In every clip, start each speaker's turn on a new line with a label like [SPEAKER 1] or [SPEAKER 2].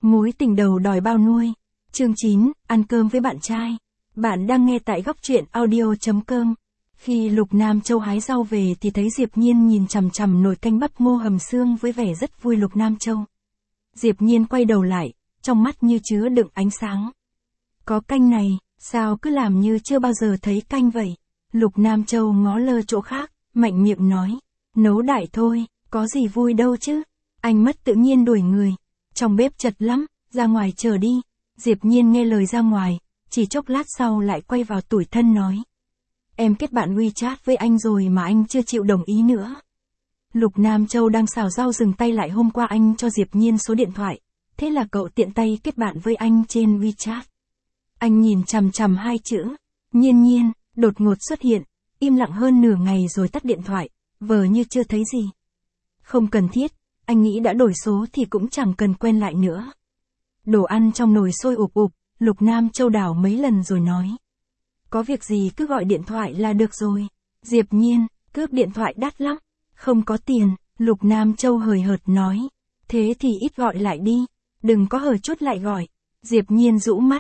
[SPEAKER 1] Mối tình đầu đòi bao nuôi. Chương 9, ăn cơm với bạn trai. Bạn đang nghe tại góc truyện audio.com. Khi Lục Nam Châu hái rau về thì thấy Diệp Nhiên nhìn chằm chằm nồi canh bắp ngô hầm xương với vẻ rất vui. Lục Nam Châu. Diệp Nhiên quay đầu lại, trong mắt như chứa đựng ánh sáng. Có canh này, sao cứ làm như chưa bao giờ thấy canh vậy? Lục Nam Châu ngó lơ chỗ khác, mạnh miệng nói. Nấu đại thôi, có gì vui đâu chứ. Anh mất tự nhiên đuổi người. Trong bếp chật lắm, ra ngoài chờ đi. Diệp Nhiên nghe lời ra ngoài, chỉ chốc lát sau lại quay vào tủi thân nói. Em kết bạn WeChat với anh rồi mà anh chưa chịu đồng ý nữa. Lục Nam Châu đang xào rau dừng tay lại. Hôm qua anh cho Diệp Nhiên số điện thoại, thế là cậu tiện tay kết bạn với anh trên WeChat. Anh nhìn chằm chằm hai chữ, Nhiên Nhiên, đột ngột xuất hiện, im lặng hơn nửa ngày rồi tắt điện thoại, vờ như chưa thấy gì. Không cần thiết, anh nghĩ đã đổi số thì cũng chẳng cần quen lại nữa. Đồ ăn trong nồi sôi ụp ụp, Lục Nam Châu đảo mấy lần rồi nói. Có việc gì cứ gọi điện thoại là được rồi. Diệp Nhiên, cước điện thoại đắt lắm. Không có tiền, Lục Nam Châu hời hợt nói. Thế thì ít gọi lại đi, đừng có hở chút lại gọi. Diệp Nhiên rũ mắt,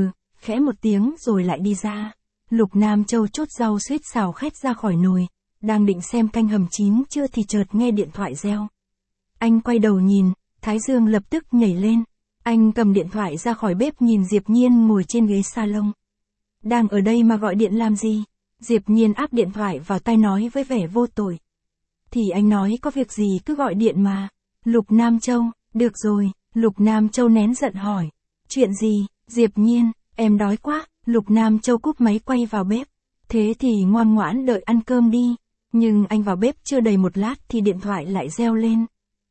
[SPEAKER 1] khẽ một tiếng rồi lại đi ra. Lục Nam Châu chốt rau suýt xào khét ra khỏi nồi, đang định xem canh hầm chín chưa thì chợt nghe điện thoại reo. Anh quay đầu nhìn, thái dương lập tức nhảy lên. Anh cầm điện thoại ra khỏi bếp nhìn Diệp Nhiên ngồi trên ghế salon. Đang ở đây mà gọi điện làm gì? Diệp Nhiên áp điện thoại vào tai nói với vẻ vô tội. Thì anh nói có việc gì cứ gọi điện mà. Lục Nam Châu, được rồi, Lục Nam Châu nén giận hỏi. Chuyện gì? Diệp Nhiên, em đói quá. Lục Nam Châu cúp máy quay vào bếp. Thế thì ngoan ngoãn đợi ăn cơm đi. Nhưng anh vào bếp chưa đầy một lát thì điện thoại lại reo lên.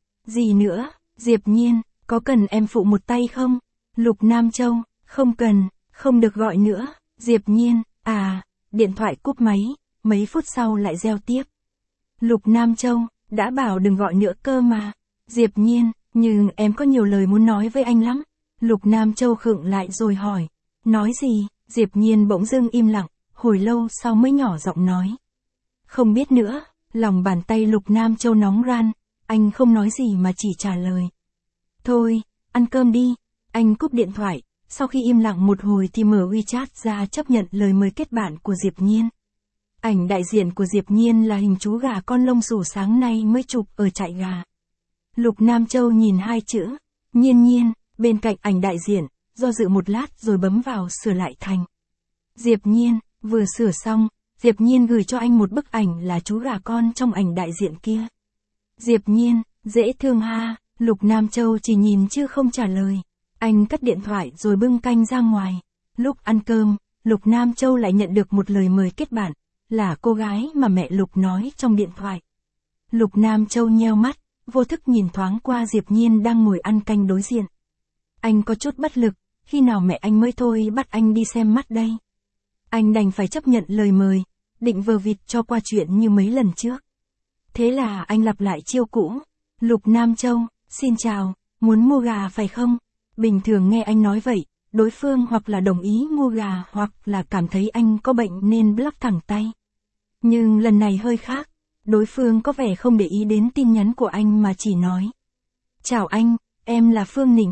[SPEAKER 1] Gì nữa? Diệp Nhiên, có cần em phụ một tay không? Lục Nam Châu, không cần, không được gọi nữa. Diệp Nhiên, điện thoại cúp máy, mấy phút sau lại reo tiếp. Lục Nam Châu, đã bảo đừng gọi nữa cơ mà. Diệp Nhiên, nhưng em có nhiều lời muốn nói với anh lắm. Lục Nam Châu khựng lại rồi hỏi. Nói gì? Diệp Nhiên bỗng dưng im lặng, hồi lâu sau mới nhỏ giọng nói. Không biết nữa. Lòng bàn tay Lục Nam Châu nóng ran, anh không nói gì mà chỉ trả lời. Thôi, ăn cơm đi. Anh cúp điện thoại, sau khi im lặng một hồi thì mở WeChat ra chấp nhận lời mời kết bạn của Diệp Nhiên. Ảnh đại diện của Diệp Nhiên là hình chú gà con lông xù sáng nay mới chụp ở trại gà. Lục Nam Châu nhìn hai chữ, Nhiên Nhiên, bên cạnh ảnh đại diện, do dự một lát rồi bấm vào sửa lại thành. Diệp Nhiên, vừa sửa xong, Diệp Nhiên gửi cho anh một bức ảnh là chú gà con trong ảnh đại diện kia. Diệp Nhiên, dễ thương ha. Lục Nam Châu chỉ nhìn chứ không trả lời. Anh cất điện thoại rồi bưng canh ra ngoài. Lúc ăn cơm, Lục Nam Châu lại nhận được một lời mời kết bạn, là cô gái mà mẹ Lục nói trong điện thoại. Lục Nam Châu nheo mắt, vô thức nhìn thoáng qua Diệp Nhiên đang ngồi ăn canh đối diện. Anh có chút bất lực, khi nào mẹ anh mới thôi bắt anh đi xem mắt đây. Anh đành phải chấp nhận lời mời, định vờ vịt cho qua chuyện như mấy lần trước. Thế là anh lặp lại chiêu cũ. Lục Nam Châu, xin chào, muốn mua gà phải không? Bình thường nghe anh nói vậy, đối phương hoặc là đồng ý mua gà hoặc là cảm thấy anh có bệnh nên block thẳng tay. Nhưng lần này hơi khác, đối phương có vẻ không để ý đến tin nhắn của anh mà chỉ nói. Chào anh, em là Phương Nịnh.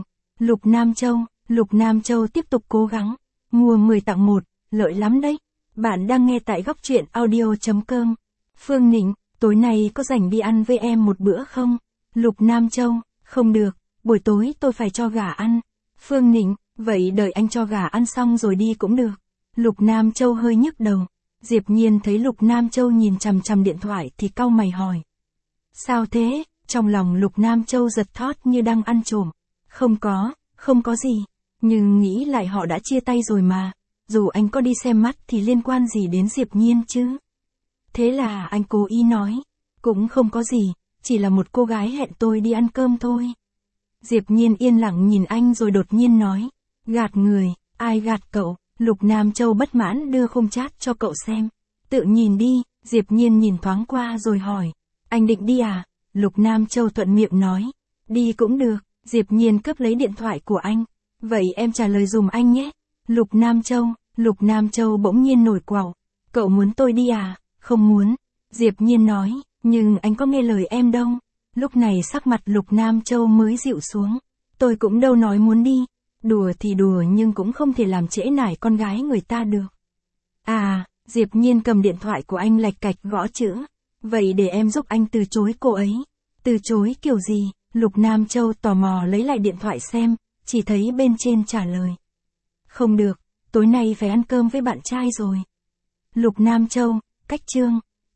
[SPEAKER 1] Lục Nam Châu tiếp tục cố gắng. Mua 10 tặng 1, lợi lắm đấy. Bạn đang nghe tại góc truyện audio.com. Phương Nịnh, tối nay có rảnh đi ăn với em một bữa không? Lục Nam Châu, không được, buổi tối tôi phải cho gà ăn. Phương Nịnh, vậy đợi anh cho gà ăn xong rồi đi cũng được. Lục Nam Châu hơi nhức đầu. Diệp Nhiên thấy Lục Nam Châu nhìn chằm chằm điện thoại thì cau mày hỏi. Sao thế? Trong lòng Lục Nam Châu giật thót như đang ăn trộm. Không có gì. Nhưng nghĩ lại họ đã chia tay rồi mà. Dù anh có đi xem mắt thì liên quan gì đến Diệp Nhiên chứ? Thế là anh cố ý nói. Cũng không có gì, chỉ là một cô gái hẹn tôi đi ăn cơm thôi. Diệp Nhiên yên lặng nhìn anh rồi đột nhiên nói. Gạt người, ai gạt cậu? Lục Nam Châu bất mãn đưa khung chat cho cậu xem. Tự nhìn đi. Diệp Nhiên nhìn thoáng qua rồi hỏi. Anh định đi à? Lục Nam Châu thuận miệng nói. Đi cũng được. Diệp Nhiên cướp lấy điện thoại của anh. Vậy em trả lời dùm anh nhé. Lục Nam Châu bỗng nhiên nổi quàu. Cậu muốn tôi đi à? Không muốn. Diệp Nhiên nói. Nhưng anh có nghe lời em đâu. Lúc này sắc mặt Lục Nam Châu mới dịu xuống. Tôi cũng đâu nói muốn đi. Đùa thì đùa nhưng cũng không thể làm trễ nải con gái người ta được. À, Diệp Nhiên cầm điện thoại của anh lạch cạch gõ chữ. Vậy để em giúp anh từ chối cô ấy. Từ chối kiểu gì? Lục Nam Châu tò mò lấy lại điện thoại xem, chỉ thấy bên trên trả lời. Không được, tối nay phải ăn cơm với bạn trai rồi. Lục Nam Châu, cách chương.